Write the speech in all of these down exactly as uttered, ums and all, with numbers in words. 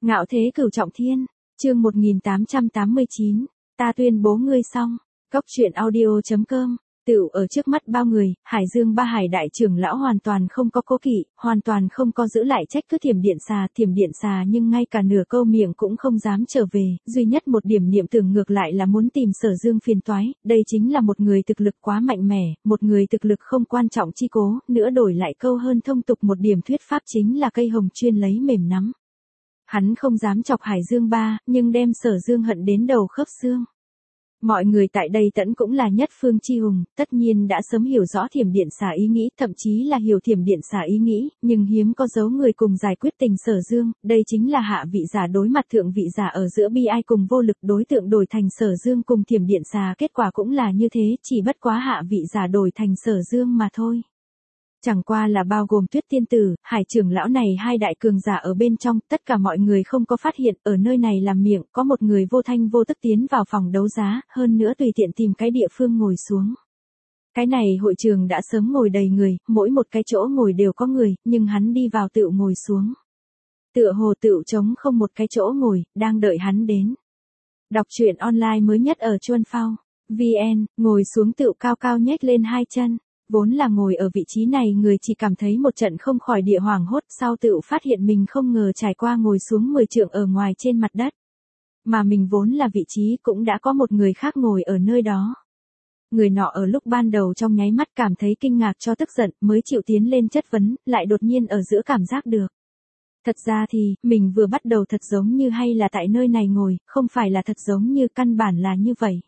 Ngạo thế cửu trọng thiên, chương một nghìn tám trăm tám mươi chín, ta tuyên bố ngươi xong. Cốc truyện audio chấm com. Tựu ở trước mắt bao người, Hải Dương Ba Hải đại trưởng lão hoàn toàn không có cố kỵ, hoàn toàn không có giữ lại trách cứ Thiểm Điện Xà, Thiểm Điện Xà nhưng ngay cả nửa câu miệng cũng không dám trở về, duy nhất một điểm niệm tưởng ngược lại là muốn tìm Sở Dương phiền toái, đây chính là một người thực lực quá mạnh mẽ, một người thực lực không quan trọng chi cố, nữa đổi lại câu hơn thông tục một điểm thuyết pháp chính là cây hồng chuyên lấy mềm nắm. Hắn không dám chọc Hải Dương Ba, nhưng đem Sở Dương hận đến đầu khớp xương. Mọi người tại đây tẫn cũng là nhất phương chi hùng, tất nhiên đã sớm hiểu rõ Thiểm Điện Xà ý nghĩ, thậm chí là hiểu Thiểm Điện Xà ý nghĩ, nhưng hiếm có dấu người cùng giải quyết tình Sở Dương, đây chính là hạ vị giả đối mặt thượng vị giả ở giữa bi ai cùng vô lực, đối tượng đổi thành Sở Dương cùng Thiểm Điện Xà, kết quả cũng là như thế, chỉ bất quá hạ vị giả đổi thành Sở Dương mà thôi. Chẳng qua là bao gồm Tuyết Tiên Tử, Hải trưởng lão này hai đại cường giả ở bên trong, tất cả mọi người không có phát hiện, ở nơi này làm miệng, có một người vô thanh vô tức tiến vào phòng đấu giá, hơn nữa tùy tiện tìm cái địa phương ngồi xuống. Cái này hội trường đã sớm ngồi đầy người, mỗi một cái chỗ ngồi đều có người, nhưng hắn đi vào tựu ngồi xuống. Tựa hồ tựu trống không một cái chỗ ngồi, đang đợi hắn đến. Đọc truyện online mới nhất ở Chuân Phao, vê en, ngồi xuống tựu cao cao nhếch lên hai chân. Vốn là ngồi ở vị trí này người chỉ cảm thấy một trận không khỏi địa hoảng hốt, sau tựu phát hiện mình không ngờ trải qua ngồi xuống mười trượng ở ngoài trên mặt đất. Mà mình vốn là vị trí cũng đã có một người khác ngồi ở nơi đó. Người nọ ở lúc ban đầu trong nháy mắt cảm thấy kinh ngạc cho tức giận mới chịu tiến lên chất vấn, lại đột nhiên ở giữa cảm giác được. Thật ra thì, mình vừa bắt đầu thật giống như hay là tại nơi này ngồi, không phải là thật giống như căn bản là như vậy.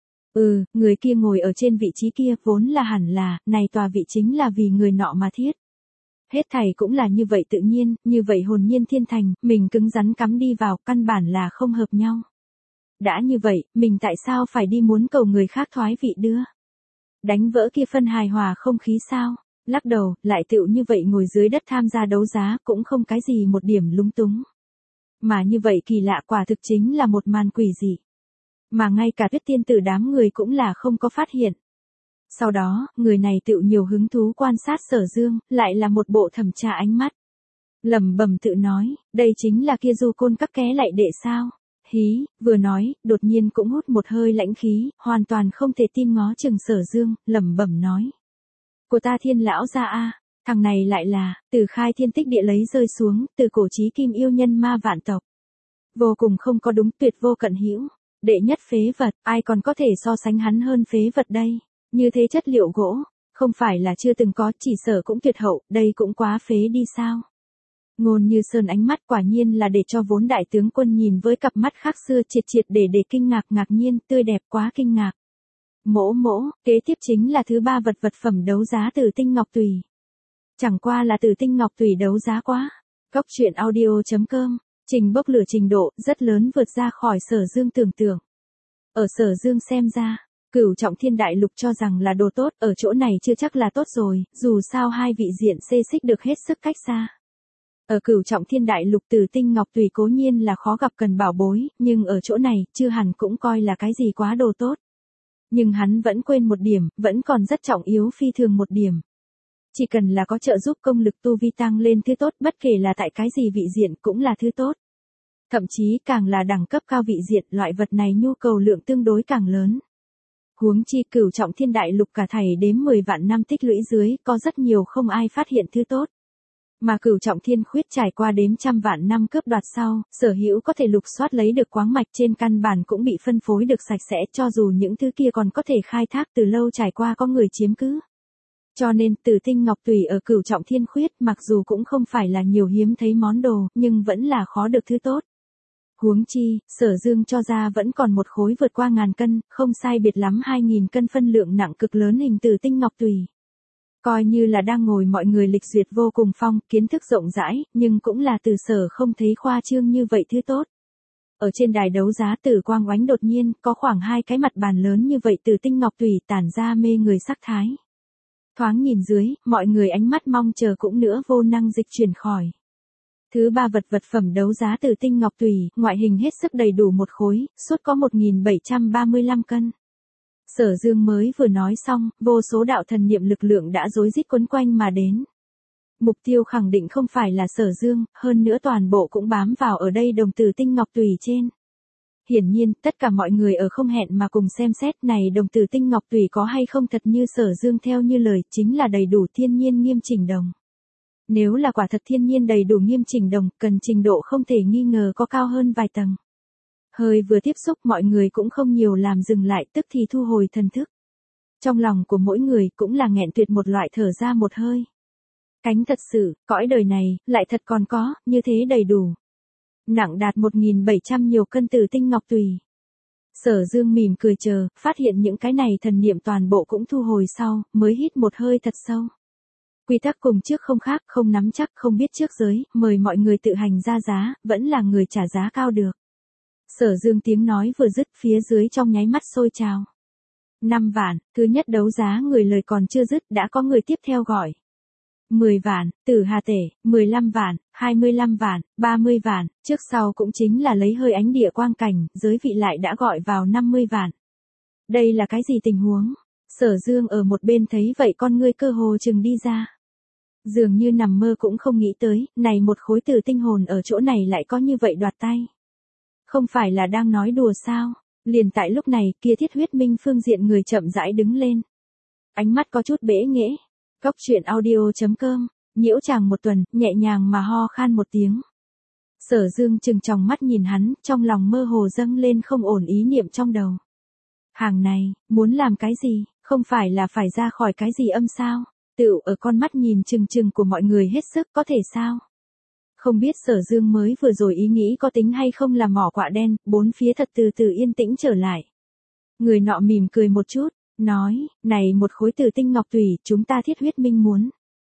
Ừ, người kia ngồi ở trên vị trí kia vốn là hẳn là, này tòa vị chính là vì người nọ mà thiết. Hết thảy cũng là như vậy tự nhiên, như vậy hồn nhiên thiên thành, mình cứng rắn cắm đi vào, căn bản là không hợp nhau. Đã như vậy, mình tại sao phải đi muốn cầu người khác thoái vị đưa? Đánh vỡ kia phân hài hòa không khí sao? Lắc đầu, lại tựu như vậy ngồi dưới đất tham gia đấu giá cũng không cái gì một điểm lúng túng. Mà như vậy kỳ lạ quả thực chính là một màn quỷ dị. Mà ngay cả Tuyết Tiên Tử đám người cũng là không có phát hiện. Sau đó, người này tự nhiều hứng thú quan sát Sở Dương, lại là một bộ thẩm tra ánh mắt. Lẩm bẩm tự nói, đây chính là kia Du Côn các ké lại đệ sao? Hí, vừa nói, đột nhiên cũng hút một hơi lãnh khí, hoàn toàn không thể tin ngó chừng Sở Dương, lẩm bẩm nói. Của ta Thiên lão gia a, thằng này lại là, từ khai thiên tích địa lấy rơi xuống, từ cổ chí kim yêu nhân ma vạn tộc. Vô cùng không có đúng, tuyệt vô cận hữu. Đệ nhất phế vật, ai còn có thể so sánh hắn hơn phế vật đây, như thế chất liệu gỗ, không phải là chưa từng có, chỉ sở cũng tuyệt hậu, đây cũng quá phế đi sao. Ngôn Như Sơn ánh mắt quả nhiên là để cho vốn đại tướng quân nhìn với cặp mắt khác xưa triệt triệt để để kinh ngạc ngạc nhiên, tươi đẹp quá kinh ngạc. Mỗ mỗ, kế tiếp chính là thứ ba vật vật phẩm đấu giá Tử Tinh Ngọc Tùy. Chẳng qua là Tử Tinh Ngọc Tùy đấu giá quá. Cốc truyện audio chấm com. Trình bốc lửa trình độ rất lớn vượt ra khỏi Sở Dương tưởng tượng. Ở Sở Dương xem ra, Cửu Trọng Thiên Đại Lục cho rằng là đồ tốt, ở chỗ này chưa chắc là tốt rồi, dù sao hai vị diện xê xích được hết sức cách xa. Ở Cửu Trọng Thiên Đại Lục Tử Tinh Ngọc Tùy cố nhiên là khó gặp cần bảo bối, nhưng ở chỗ này, chưa hẳn cũng coi là cái gì quá đồ tốt. Nhưng hắn vẫn quên một điểm, vẫn còn rất trọng yếu phi thường một điểm. Chỉ cần là có trợ giúp công lực tu vi tăng lên thứ tốt, bất kể là tại cái gì vị diện cũng là thứ tốt. Thậm chí càng là đẳng cấp cao vị diện, loại vật này nhu cầu lượng tương đối càng lớn. Huống chi Cửu Trọng Thiên Đại Lục cả thảy đếm mười vạn năm tích lũy dưới, có rất nhiều không ai phát hiện thứ tốt. Mà Cửu Trọng Thiên Khuyết trải qua đếm trăm vạn năm cướp đoạt sau, sở hữu có thể lục soát lấy được khoáng mạch trên căn bản cũng bị phân phối được sạch sẽ, cho dù những thứ kia còn có thể khai thác từ lâu trải qua có người chiếm cứ. Cho nên Tử Tinh Ngọc Tùy ở Cửu Trọng Thiên Khuyết mặc dù cũng không phải là nhiều hiếm thấy món đồ, nhưng vẫn là khó được thứ tốt. Huống chi, Sở Dương cho ra vẫn còn một khối vượt qua ngàn cân, không sai biệt lắm hai nghìn cân phân lượng nặng cực lớn hình Tử Tinh Ngọc Tùy. Coi như là đang ngồi mọi người lịch duyệt vô cùng phong, kiến thức rộng rãi, nhưng cũng là từ sở không thấy khoa trương như vậy thứ tốt. Ở trên đài đấu giá Tử quang oánh đột nhiên, có khoảng hai cái mặt bàn lớn như vậy Tử Tinh Ngọc Tùy tản ra mê người sắc thái. Thoáng nhìn dưới, mọi người ánh mắt mong chờ cũng nữa vô năng dịch chuyển khỏi. Thứ ba vật vật phẩm đấu giá Tử Tinh Ngọc Tùy, ngoại hình hết sức đầy đủ một khối, suốt có một nghìn bảy trăm ba mươi lăm cân. Sở Dương mới vừa nói xong, vô số đạo thần niệm lực lượng đã rối rít quấn quanh mà đến. Mục tiêu khẳng định không phải là Sở Dương, hơn nữa toàn bộ cũng bám vào ở đây đồng tử tinh ngọc tùy trên. Hiển nhiên, tất cả mọi người ở không hẹn mà cùng xem xét này đồng tử tinh ngọc tùy có hay không thật như Sở Dương theo như lời, chính là đầy đủ thiên nhiên nghiêm chỉnh đồng. Nếu là quả thật thiên nhiên đầy đủ nghiêm chỉnh đồng, cần trình độ không thể nghi ngờ có cao hơn vài tầng. Hơi vừa tiếp xúc mọi người cũng không nhiều làm dừng lại, tức thì thu hồi thần thức. Trong lòng của mỗi người cũng là nghẹn tuyệt một loại thở ra một hơi. Cánh thật sự, cõi đời này, lại thật còn có, như thế đầy đủ. Nặng đạt một nghìn bảy trăm nhiều cân tử tinh ngọc tùy. Sở Dương mỉm cười chờ, phát hiện những cái này thần niệm toàn bộ cũng thu hồi sau, mới hít một hơi thật sâu. Quy tắc cùng trước không khác, không nắm chắc, không biết trước giới, mời mọi người tự hành ra giá, vẫn là người trả giá cao được. Sở Dương tiếng nói vừa dứt, phía dưới trong nháy mắt sôi trào. năm vạn, thứ nhất đấu giá người lời còn chưa dứt đã có người tiếp theo gọi. mười vạn, Tử Hà Tể, mười lăm vạn, hai mươi lăm vạn, ba mươi vạn, trước sau cũng chính là lấy hơi ánh địa quang cảnh, giới vị lại đã gọi vào năm mươi vạn. Đây là cái gì tình huống? Sở Dương ở một bên thấy vậy con ngươi cơ hồ chừng đi ra. Dường như nằm mơ cũng không nghĩ tới, này một khối tử tinh hồn ở chỗ này lại có như vậy đoạt tay. Không phải là đang nói đùa sao? Liền tại lúc này, kia Thiết Huyết Minh phương diện người chậm rãi đứng lên. Ánh mắt có chút bẽ nghễ. Góc truyện audio chấm com, nhiễu chàng một tuần, nhẹ nhàng mà ho khan một tiếng. Sở Dương trừng tròng mắt nhìn hắn, trong lòng mơ hồ dâng lên không ổn ý niệm trong đầu. Hàng này, muốn làm cái gì, không phải là phải ra khỏi cái gì âm sao? Tựu ở con mắt nhìn chừng chừng của mọi người hết sức có thể sao? Không biết Sở Dương mới vừa rồi ý nghĩ có tính hay không là mỏ quạ đen, bốn phía thật từ từ yên tĩnh trở lại. Người nọ mỉm cười một chút, nói, này một khối tử tinh ngọc tùy, chúng ta Thiết Huyết Minh muốn.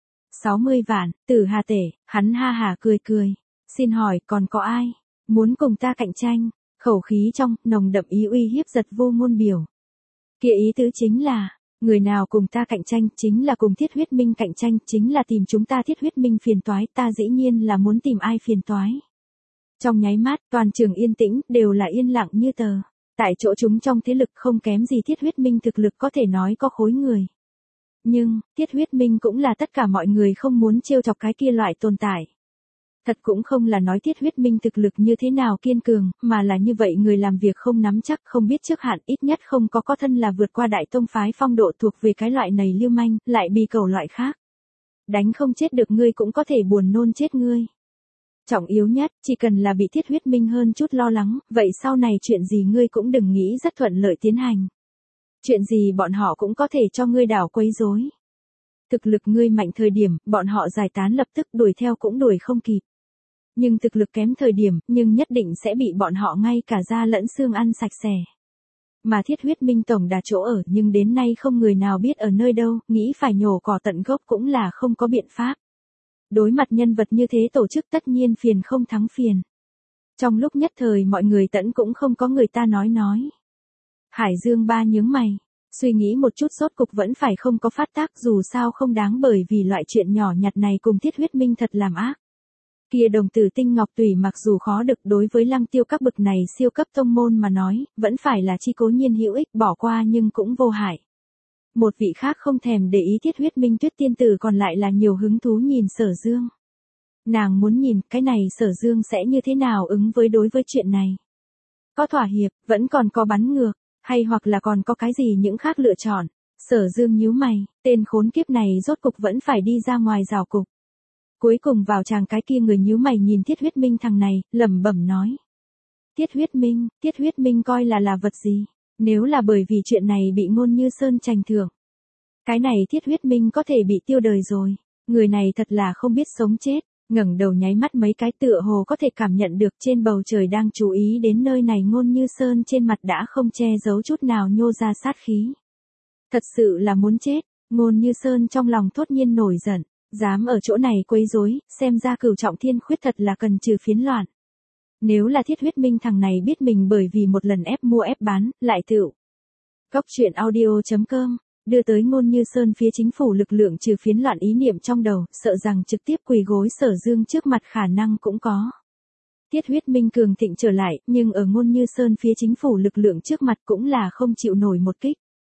sáu mươi vạn, Tử Hà Tể, hắn ha hả cười cười. Xin hỏi, còn có ai? Muốn cùng ta cạnh tranh? Khẩu khí trong, nồng đậm ý uy hiếp giật vô ngôn biểu. Kia ý tứ chính là, người nào cùng ta cạnh tranh, chính là cùng Thiết Huyết Minh cạnh tranh, chính là tìm chúng ta Thiết Huyết Minh phiền toái, ta dĩ nhiên là muốn tìm ai phiền toái. Trong nháy mắt, toàn trường yên tĩnh, đều là yên lặng như tờ. Tại chỗ chúng trong thế lực không kém gì Thiết Huyết Minh thực lực có thể nói có khối người. Nhưng, Thiết Huyết Minh cũng là tất cả mọi người không muốn trêu chọc cái kia loại tồn tại. Thật cũng không là nói Thiết Huyết Minh thực lực như thế nào kiên cường, mà là như vậy người làm việc không nắm chắc, không biết trước hạn, ít nhất không có có thân là vượt qua đại tông phái phong độ thuộc về cái loại này lưu manh, lại bị cầu loại khác. Đánh không chết được ngươi cũng có thể buồn nôn chết ngươi. Trọng yếu nhất, chỉ cần là bị Thiết Huyết Minh hơn chút lo lắng, vậy sau này chuyện gì ngươi cũng đừng nghĩ rất thuận lợi tiến hành. Chuyện gì bọn họ cũng có thể cho ngươi đảo quấy rối. Thực lực ngươi mạnh thời điểm, bọn họ giải tán lập tức đuổi theo cũng đuổi không kịp. Nhưng thực lực kém thời điểm, nhưng nhất định sẽ bị bọn họ ngay cả da lẫn xương ăn sạch sẽ. Mà Thiết Huyết Minh tổng đà chỗ ở nhưng đến nay không người nào biết ở nơi đâu, nghĩ phải nhổ cỏ tận gốc cũng là không có biện pháp. Đối mặt nhân vật như thế tổ chức tất nhiên phiền không thắng phiền. Trong lúc nhất thời mọi người tẫn cũng không có người ta nói nói. Hải Dương Ba nhướng mày, suy nghĩ một chút sốt cục vẫn phải không có phát tác dù sao không đáng bởi vì loại chuyện nhỏ nhặt này cùng Thiết Huyết Minh thật làm ác. Kia đồng tử tinh ngọc tùy mặc dù khó được đối với Lăng Tiêu các bực này siêu cấp tông môn mà nói, vẫn phải là chi cố nhiên hữu ích bỏ qua nhưng cũng vô hại. Một vị khác không thèm để ý Thiết Huyết Minh Tuyết tiên tử còn lại là nhiều hứng thú nhìn Sở Dương. Nàng muốn nhìn cái này Sở Dương sẽ như thế nào ứng với đối với chuyện này. Có thỏa hiệp, vẫn còn có bắn ngược, hay hoặc là còn có cái gì những khác lựa chọn. Sở Dương nhíu mày, tên khốn kiếp này rốt cục vẫn phải đi ra ngoài rào cục. Cuối cùng vào chàng cái kia người nhíu mày nhìn Thiết Huyết Minh thằng này, lẩm bẩm nói. Thiết Huyết Minh, Thiết Huyết Minh coi là là vật gì? Nếu là bởi vì chuyện này bị Ngôn Như Sơn tranh thưởng. Cái này Thiết Huyết Minh có thể bị tiêu đời rồi. Người này thật là không biết sống chết. Ngẩng đầu nháy mắt mấy cái tựa hồ có thể cảm nhận được trên bầu trời đang chú ý đến nơi này Ngôn Như Sơn trên mặt đã không che giấu chút nào nhô ra sát khí. Thật sự là muốn chết. Ngôn Như Sơn trong lòng thốt nhiên nổi giận. Dám ở chỗ này quấy rối, xem ra Cửu Trọng Thiên Khuyết thật là cần trừ phiến loạn. Nếu là Thiết Huyết Minh thằng này biết mình bởi vì một lần ép mua ép bán, lại tựu. Góc truyện audio chấm com, đưa tới Ngôn Như Sơn phía chính phủ lực lượng trừ phiến loạn ý niệm trong đầu, sợ rằng trực tiếp quỳ gối Sở Dương trước mặt khả năng cũng có. Thiết Huyết Minh cường thịnh trở lại, nhưng ở Ngôn Như Sơn phía chính phủ lực lượng trước mặt cũng là không chịu nổi một kích.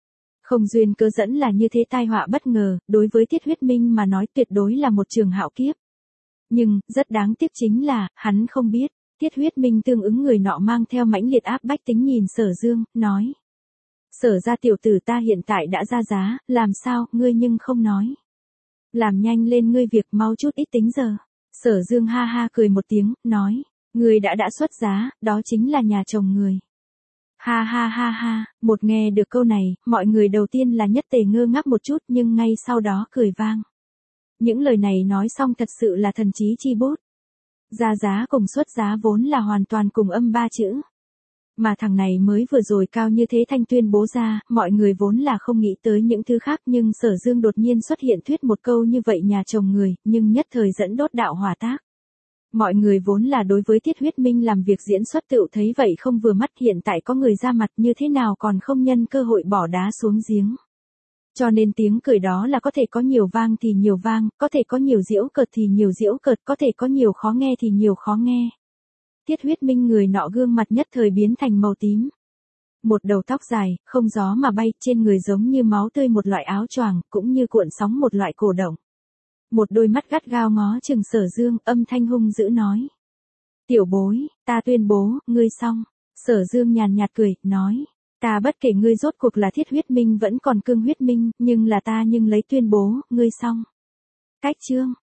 Không duyên cớ dẫn là như thế tai họa bất ngờ, đối với Tiết Huyết Minh mà nói tuyệt đối là một trường hạo kiếp. Nhưng, rất đáng tiếc chính là, hắn không biết, Tiết Huyết Minh tương ứng người nọ mang theo mãnh liệt áp bách tính nhìn Sở Dương, nói. Sở ra tiểu tử ta hiện tại đã ra giá, làm sao, ngươi nhưng không nói. Làm nhanh lên ngươi việc mau chút ít tính giờ. Sở Dương ha ha cười một tiếng, nói, ngươi đã đã xuất giá, đó chính là nhà chồng người. Ha ha ha ha, một nghe được câu này, mọi người đầu tiên là nhất tề ngơ ngác một chút nhưng ngay sau đó cười vang. Những lời này nói xong thật sự là thần trí chi bút. Ra giá cùng xuất giá vốn là hoàn toàn cùng âm ba chữ. Mà thằng này mới vừa rồi cao như thế thanh tuyên bố ra, mọi người vốn là không nghĩ tới những thứ khác nhưng Sở Dương đột nhiên xuất hiện thuyết một câu như vậy nhà chồng người, nhưng nhất thời dẫn đốt đạo hỏa tác. Mọi người vốn là đối với Tiết Huyết Minh làm việc diễn xuất tựu thấy vậy không vừa mắt, hiện tại có người ra mặt như thế nào còn không nhân cơ hội bỏ đá xuống giếng. Cho nên tiếng cười đó là có thể có nhiều vang thì nhiều vang, có thể có nhiều giễu cợt thì nhiều giễu cợt, có thể có nhiều khó nghe thì nhiều khó nghe. Tiết Huyết Minh người nọ gương mặt nhất thời biến thành màu tím. Một đầu tóc dài, không gió mà bay, trên người giống như máu tươi một loại áo choàng, cũng như cuộn sóng một loại cổ động. Một đôi mắt gắt gao ngó chừng Sở Dương, âm thanh hung dữ nói. Tiểu bối, ta tuyên bố, ngươi xong. Sở Dương nhàn nhạt cười, nói. Ta bất kể ngươi rốt cuộc là Thiết Huyết Minh vẫn còn Cương Huyết Minh, nhưng là ta nhưng lấy tuyên bố, ngươi xong. Cách chương.